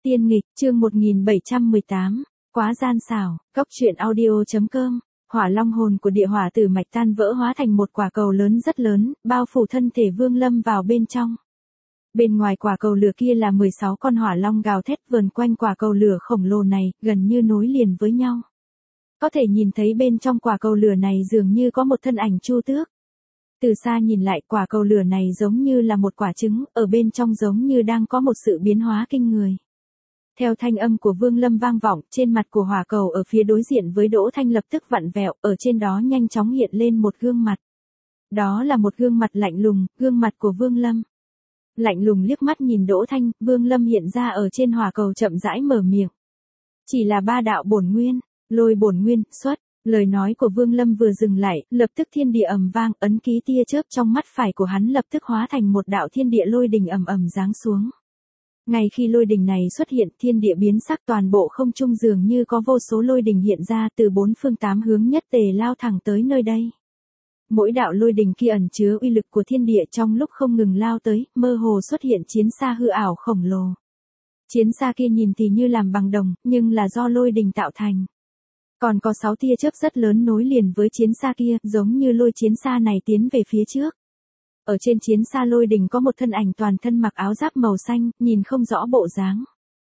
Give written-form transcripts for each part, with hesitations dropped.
Tiên nghịch, chương 1718, quá gian xảo, góc truyện audio.com, hỏa long hồn của địa hỏa tử mạch tan vỡ hóa thành một quả cầu lớn rất lớn, bao phủ thân thể Vương Lâm vào bên trong. Bên ngoài quả cầu lửa kia là 16 con hỏa long gào thét vờn quanh quả cầu lửa khổng lồ này, gần như nối liền với nhau. Có thể nhìn thấy bên trong quả cầu lửa này dường như có một thân ảnh Chu Tước. Từ xa nhìn lại quả cầu lửa này giống như là một quả trứng, ở bên trong giống như đang có một sự biến hóa kinh người. Theo thanh âm của Vương Lâm vang vọng, trên mặt của hỏa cầu ở phía đối diện với Đỗ Thanh lập tức vặn vẹo, ở trên đó nhanh chóng hiện lên một gương mặt. Đó là một gương mặt lạnh lùng, gương mặt của Vương Lâm. Lạnh lùng liếc mắt nhìn Đỗ Thanh, Vương Lâm hiện ra ở trên hỏa cầu chậm rãi mở miệng. Chỉ là ba đạo bổn nguyên, lôi bổn nguyên, xuất. Lời nói của Vương Lâm vừa dừng lại, lập tức thiên địa ầm vang, ấn ký tia chớp trong mắt phải của hắn lập tức hóa thành một đạo thiên địa lôi đình ầm ầm giáng xuống. Ngay khi lôi đình này xuất hiện, thiên địa biến sắc, toàn bộ không trung dường như có vô số lôi đình hiện ra từ bốn phương tám hướng nhất tề lao thẳng tới nơi đây. Mỗi đạo lôi đình kia ẩn chứa uy lực của thiên địa trong lúc không ngừng lao tới, mơ hồ xuất hiện chiến xa hư ảo khổng lồ. Chiến xa kia nhìn thì như làm bằng đồng, nhưng là do lôi đình tạo thành. Còn có 6 tia chớp rất lớn nối liền với chiến xa kia, giống như lôi chiến xa này tiến về phía trước. Ở trên chiến xa lôi đình có một thân ảnh toàn thân mặc áo giáp màu xanh, nhìn không rõ bộ dáng.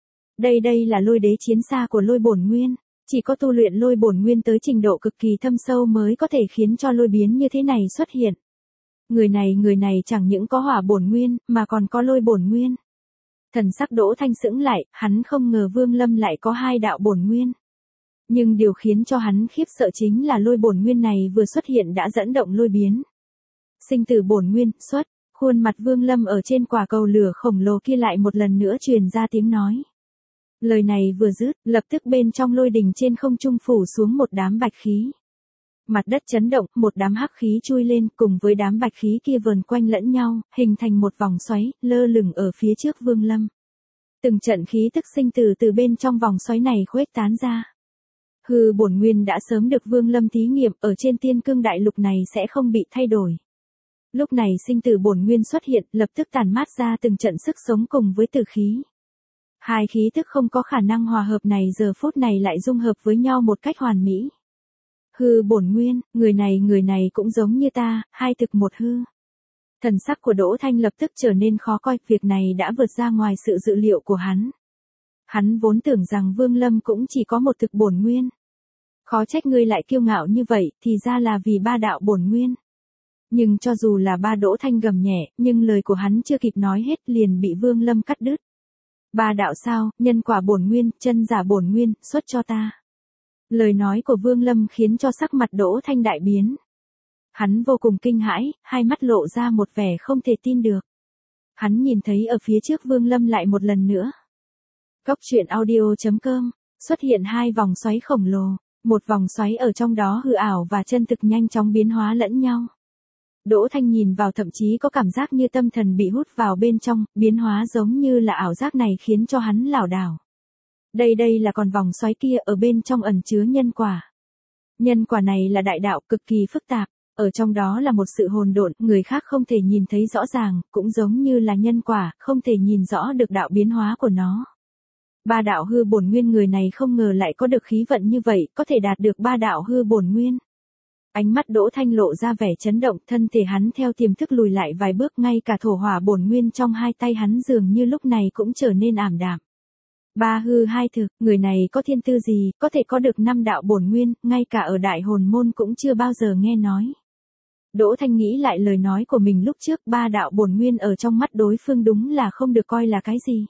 Đây là lôi đế chiến xa của lôi bổn nguyên, chỉ có tu luyện lôi bổn nguyên tới trình độ cực kỳ thâm sâu mới có thể khiến cho lôi biến như thế này xuất hiện. Người này chẳng những có hỏa bổn nguyên, mà còn có lôi bổn nguyên. Thần sắc Đỗ Thanh sững lại, hắn không ngờ Vương Lâm lại có 2 đạo bổn nguyên. Nhưng điều khiến cho hắn khiếp sợ chính là lôi bổn nguyên này vừa xuất hiện đã dẫn động lôi biến. Sinh tử bổn nguyên, xuất, khuôn mặt Vương Lâm ở trên quả cầu lửa khổng lồ kia lại một lần nữa truyền ra tiếng nói. Lời này vừa dứt, lập tức bên trong lôi đình trên không trung phủ xuống một đám bạch khí. Mặt đất chấn động, một đám hắc khí chui lên cùng với đám bạch khí kia vờn quanh lẫn nhau, hình thành một vòng xoáy, lơ lửng ở phía trước Vương Lâm. Từng trận khí tức sinh tử từ bên trong vòng xoáy này khuếch tán ra. Hư bổn nguyên đã sớm được Vương Lâm thí nghiệm, ở trên tiên cương đại lục này sẽ không bị thay đổi. Lúc này sinh tử bổn nguyên xuất hiện, lập tức tản mát ra từng trận sức sống cùng với tử khí. Hai khí tức không có khả năng hòa hợp này giờ phút này lại dung hợp với nhau một cách hoàn mỹ. Hư bổn nguyên, người này cũng giống như ta, hai thực một hư. Thần sắc của Đỗ Thanh lập tức trở nên khó coi, việc này đã vượt ra ngoài sự dự liệu của hắn. Hắn vốn tưởng rằng Vương Lâm cũng chỉ có một thực bổn nguyên. Khó trách ngươi lại kiêu ngạo như vậy, thì ra là vì 3 đạo bổn nguyên. Nhưng cho dù là Đỗ Thanh gầm nhẹ, nhưng lời của hắn chưa kịp nói hết liền bị Vương Lâm cắt đứt. 3 đạo sao, nhân quả bổn nguyên, chân giả bổn nguyên, xuất cho ta. Lời nói của Vương Lâm khiến cho sắc mặt Đỗ Thanh đại biến. Hắn vô cùng kinh hãi, hai mắt lộ ra một vẻ không thể tin được. Hắn nhìn thấy ở phía trước Vương Lâm lại một lần nữa. Góc truyện audio.com, xuất hiện 2 vòng xoáy khổng lồ, một vòng xoáy ở trong đó hư ảo và chân thực nhanh chóng biến hóa lẫn nhau. Đỗ Thanh nhìn vào thậm chí có cảm giác như tâm thần bị hút vào bên trong, biến hóa giống như là ảo giác này khiến cho hắn lảo đảo. Đây là còn vòng xoáy kia, ở bên trong ẩn chứa nhân quả. Nhân quả này là đại đạo cực kỳ phức tạp, ở trong đó là một sự hỗn độn, người khác không thể nhìn thấy rõ ràng, cũng giống như là nhân quả, không thể nhìn rõ được đạo biến hóa của nó. 3 đạo hư bổn nguyên, người này không ngờ lại có được khí vận như vậy, có thể đạt được 3 đạo hư bổn nguyên. Ánh mắt Đỗ Thanh lộ ra vẻ chấn động, thân thể hắn theo tiềm thức lùi lại vài bước, ngay cả thổ hỏa bổn nguyên trong hai tay hắn dường như lúc này cũng trở nên ảm đạm. 3 hư 2 thực, người này có thiên tư gì, có thể có được 5 đạo bổn nguyên, ngay cả ở đại hồn môn cũng chưa bao giờ nghe nói. Đỗ Thanh nghĩ lại lời nói của mình lúc trước, 3 đạo bổn nguyên ở trong mắt đối phương đúng là không được coi là cái gì.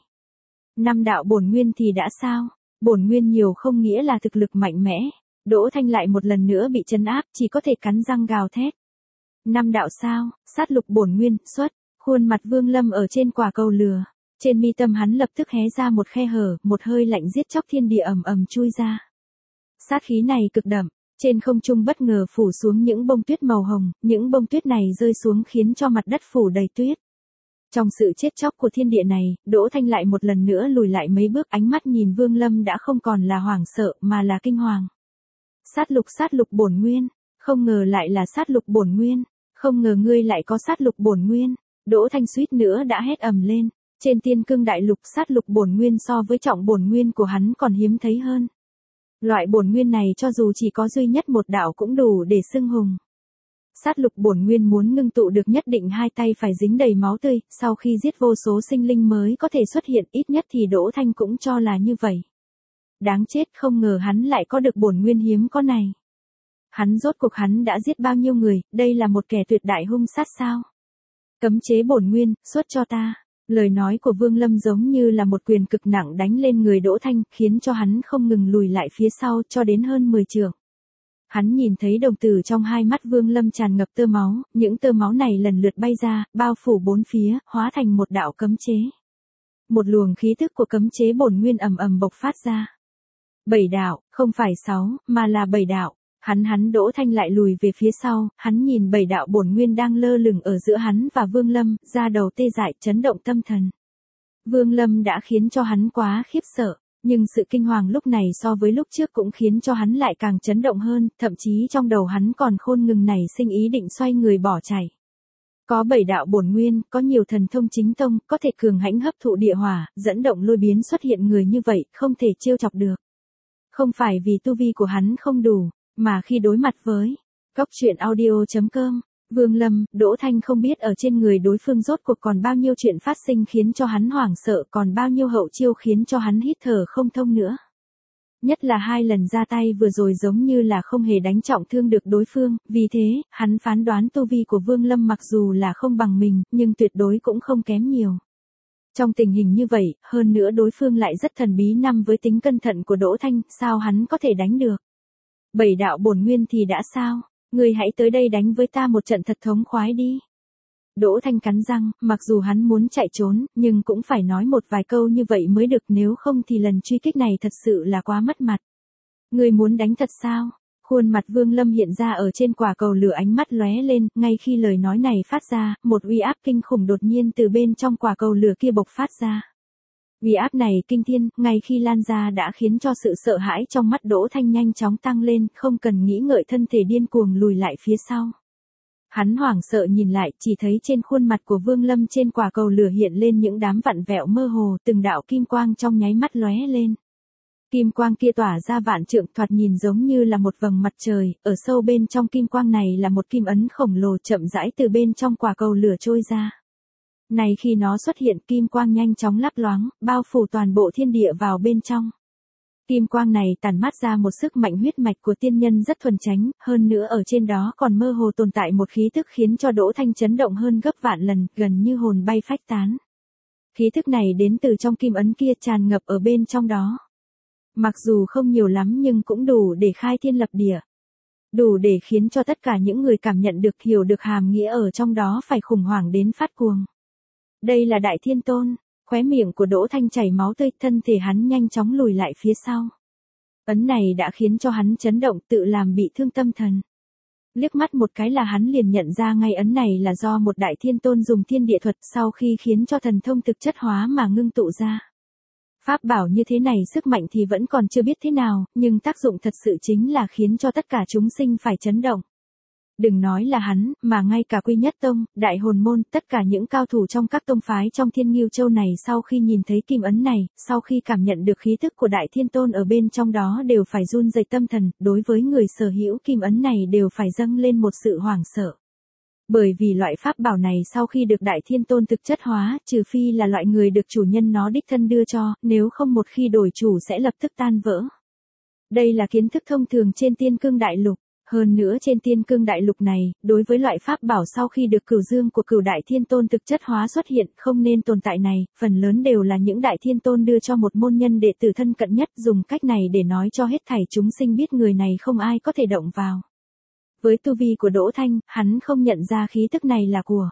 5 đạo bổn nguyên thì đã sao, bổn nguyên nhiều không nghĩa là thực lực mạnh mẽ. Đỗ Thanh lại một lần nữa bị trấn áp, chỉ có thể cắn răng gào thét. 5 đạo sao, sát lục bổn nguyên, xuất, khuôn mặt Vương Lâm ở trên quả cầu lửa. Trên mi tâm hắn lập tức hé ra một khe hở, một hơi lạnh giết chóc thiên địa ầm ầm chui ra. Sát khí này cực đậm, trên không trung bất ngờ phủ xuống những bông tuyết màu hồng, những bông tuyết này rơi xuống khiến cho mặt đất phủ đầy tuyết. Trong sự chết chóc của thiên địa này, Đỗ Thanh lại một lần nữa lùi lại mấy bước, ánh mắt nhìn Vương Lâm đã không còn là hoảng sợ mà là kinh hoàng. Sát lục bổn nguyên, không ngờ lại là sát lục bổn nguyên, không ngờ ngươi lại có sát lục bổn nguyên. Đỗ Thanh suýt nữa đã hét ầm lên. Trên tiên cương đại lục sát lục bổn nguyên so với trọng bổn nguyên của hắn còn hiếm thấy hơn. Loại bổn nguyên này cho dù chỉ có duy nhất một đạo cũng đủ để xưng hùng. Sát lục bổn nguyên muốn ngưng tụ được nhất định hai tay phải dính đầy máu tươi, sau khi giết vô số sinh linh mới có thể xuất hiện, ít nhất thì Đỗ Thanh cũng cho là như vậy. Đáng chết, không ngờ hắn lại có được bổn nguyên hiếm có này. Rốt cuộc hắn đã giết bao nhiêu người, đây là một kẻ tuyệt đại hung sát sao? Cấm chế bổn nguyên, xuất cho ta. Lời nói của Vương Lâm giống như là một quyền cực nặng đánh lên người Đỗ Thanh, khiến cho hắn không ngừng lùi lại phía sau cho đến hơn 10 trượng. Hắn nhìn thấy đồng tử trong hai mắt Vương Lâm tràn ngập tơ máu, những tơ máu này lần lượt bay ra, bao phủ bốn phía, hóa thành một đạo cấm chế. Một luồng khí tức của cấm chế bổn nguyên ầm ầm bộc phát ra. 7 đạo, không phải 6, mà là 7 đạo. Hắn Đỗ Thanh lại lùi về phía sau, hắn nhìn 7 đạo bổn nguyên đang lơ lửng ở giữa hắn và Vương Lâm, da đầu tê dại, chấn động tâm thần. Vương Lâm đã khiến cho hắn quá khiếp sợ, nhưng sự kinh hoàng lúc này so với lúc trước cũng khiến cho hắn lại càng chấn động hơn, thậm chí trong đầu hắn còn khôn ngừng nảy sinh ý định xoay người bỏ chạy. Có 7 đạo bổn nguyên, có nhiều thần thông chính tông, có thể cường hãnh hấp thụ địa hỏa, dẫn động lôi biến xuất hiện người như vậy, không thể trêu chọc được. Không phải vì tu vi của hắn không đủ, mà khi đối mặt với coctruyện.audio.com, Vương Lâm, Đỗ Thanh không biết ở trên người đối phương rốt cuộc còn bao nhiêu chuyện phát sinh khiến cho hắn hoảng sợ, còn bao nhiêu hậu chiêu khiến cho hắn hít thở không thông nữa. Nhất là 2 lần ra tay vừa rồi giống như là không hề đánh trọng thương được đối phương, vì thế, hắn phán đoán tu vi của Vương Lâm mặc dù là không bằng mình, nhưng tuyệt đối cũng không kém nhiều. Trong tình hình như vậy, hơn nữa đối phương lại rất thần bí năm với tính cẩn thận của Đỗ Thanh, sao hắn có thể đánh được? 7 đạo bổn nguyên thì đã sao? Ngươi hãy tới đây đánh với ta một trận thật thống khoái đi. Đỗ Thanh cắn răng, mặc dù hắn muốn chạy trốn, nhưng cũng phải nói một vài câu như vậy mới được, nếu không thì lần truy kích này thật sự là quá mất mặt. Ngươi muốn đánh thật sao? Khuôn mặt Vương Lâm hiện ra ở trên quả cầu lửa, ánh mắt lóe lên, ngay khi lời nói này phát ra, một uy áp kinh khủng đột nhiên từ bên trong quả cầu lửa kia bộc phát ra. Uy áp này kinh thiên, ngay khi lan ra đã khiến cho sự sợ hãi trong mắt Đỗ Thanh nhanh chóng tăng lên, không cần nghĩ ngợi thân thể điên cuồng lùi lại phía sau. Hắn hoảng sợ nhìn lại, chỉ thấy trên khuôn mặt của Vương Lâm trên quả cầu lửa hiện lên những đám vặn vẹo mơ hồ, từng đạo kim quang trong nháy mắt lóe lên. Kim quang kia tỏa ra vạn trượng, thoạt nhìn giống như là một vầng mặt trời, ở sâu bên trong kim quang này là một kim ấn khổng lồ chậm rãi từ bên trong quả cầu lửa trôi ra. Này khi nó xuất hiện, kim quang nhanh chóng lấp loáng, bao phủ toàn bộ thiên địa vào bên trong. Kim quang này tản mát ra một sức mạnh huyết mạch của tiên nhân rất thuần chánh, hơn nữa ở trên đó còn mơ hồ tồn tại một khí tức khiến cho Đỗ Thanh chấn động hơn gấp vạn lần, gần như hồn bay phách tán. Khí tức này đến từ trong kim ấn kia, tràn ngập ở bên trong đó. Mặc dù không nhiều lắm nhưng cũng đủ để khai thiên lập địa. Đủ để khiến cho tất cả những người cảm nhận được, hiểu được hàm nghĩa ở trong đó phải khủng hoảng đến phát cuồng. Đây là Đại Thiên Tôn. Khóe miệng của Đỗ Thanh chảy máu tươi, thân thể hắn nhanh chóng lùi lại phía sau. Ấn này đã khiến cho hắn chấn động, tự làm bị thương tâm thần. Liếc mắt một cái là hắn liền nhận ra ngay ấn này là do một Đại Thiên Tôn dùng thiên địa thuật sau khi khiến cho thần thông thực chất hóa mà ngưng tụ ra. Pháp bảo như thế này sức mạnh thì vẫn còn chưa biết thế nào, nhưng tác dụng thật sự chính là khiến cho tất cả chúng sinh phải chấn động. Đừng nói là hắn, mà ngay cả Quy Nhất Tông, Đại Hồn Môn, tất cả những cao thủ trong các tông phái trong Thiên Ngưu Châu này sau khi nhìn thấy kim ấn này, sau khi cảm nhận được khí tức của Đại Thiên Tôn ở bên trong đó đều phải run rẩy tâm thần, đối với người sở hữu kim ấn này đều phải dâng lên một sự hoảng sợ. Bởi vì loại pháp bảo này sau khi được Đại Thiên Tôn thực chất hóa, trừ phi là loại người được chủ nhân nó đích thân đưa cho, nếu không một khi đổi chủ sẽ lập tức tan vỡ. Đây là kiến thức thông thường trên Tiên Cương Đại Lục. Hơn nữa trên Tiên Cương Đại Lục này, đối với loại pháp bảo sau khi được cửu dương của cửu Đại Thiên Tôn thực chất hóa xuất hiện không nên tồn tại này, phần lớn đều là những Đại Thiên Tôn đưa cho một môn nhân đệ tử thân cận nhất, dùng cách này để nói cho hết thảy chúng sinh biết người này không ai có thể động vào. Với tu vi của Đỗ Thanh, hắn không nhận ra khí tức này là của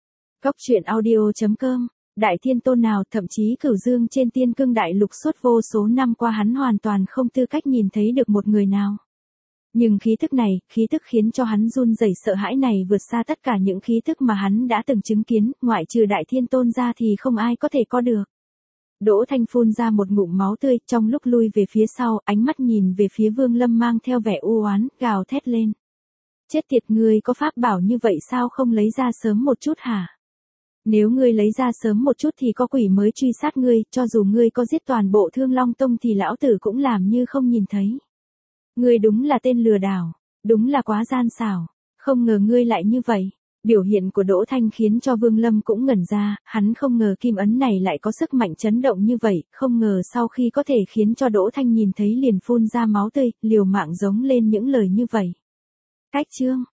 coctruyện.audio.com. Đại Thiên Tôn nào, thậm chí cửu dương trên Tiên Cương Đại Lục suốt vô số năm qua hắn hoàn toàn không tư cách nhìn thấy được một người nào. Nhưng khí tức này, khí tức khiến cho hắn run rẩy sợ hãi này vượt xa tất cả những khí tức mà hắn đã từng chứng kiến, ngoại trừ Đại Thiên Tôn ra thì không ai có thể có được. Đỗ Thanh phun ra một ngụm máu tươi, trong lúc lui về phía sau, ánh mắt nhìn về phía Vương Lâm mang theo vẻ u oán, gào thét lên. Chết tiệt, ngươi có pháp bảo như vậy sao không lấy ra sớm một chút hả? Nếu ngươi lấy ra sớm một chút thì có quỷ mới truy sát ngươi, cho dù ngươi có giết toàn bộ Thương Long Tông thì lão tử cũng làm như không nhìn thấy. Ngươi đúng là tên lừa đảo, đúng là quá gian xảo, không ngờ ngươi lại như vậy. Biểu hiện của Đỗ Thanh khiến cho Vương Lâm cũng ngẩn ra, hắn không ngờ kim ấn này lại có sức mạnh chấn động như vậy, không ngờ sau khi có thể khiến cho Đỗ Thanh nhìn thấy liền phun ra máu tươi, liều mạng giống lên những lời như vậy. Cách chương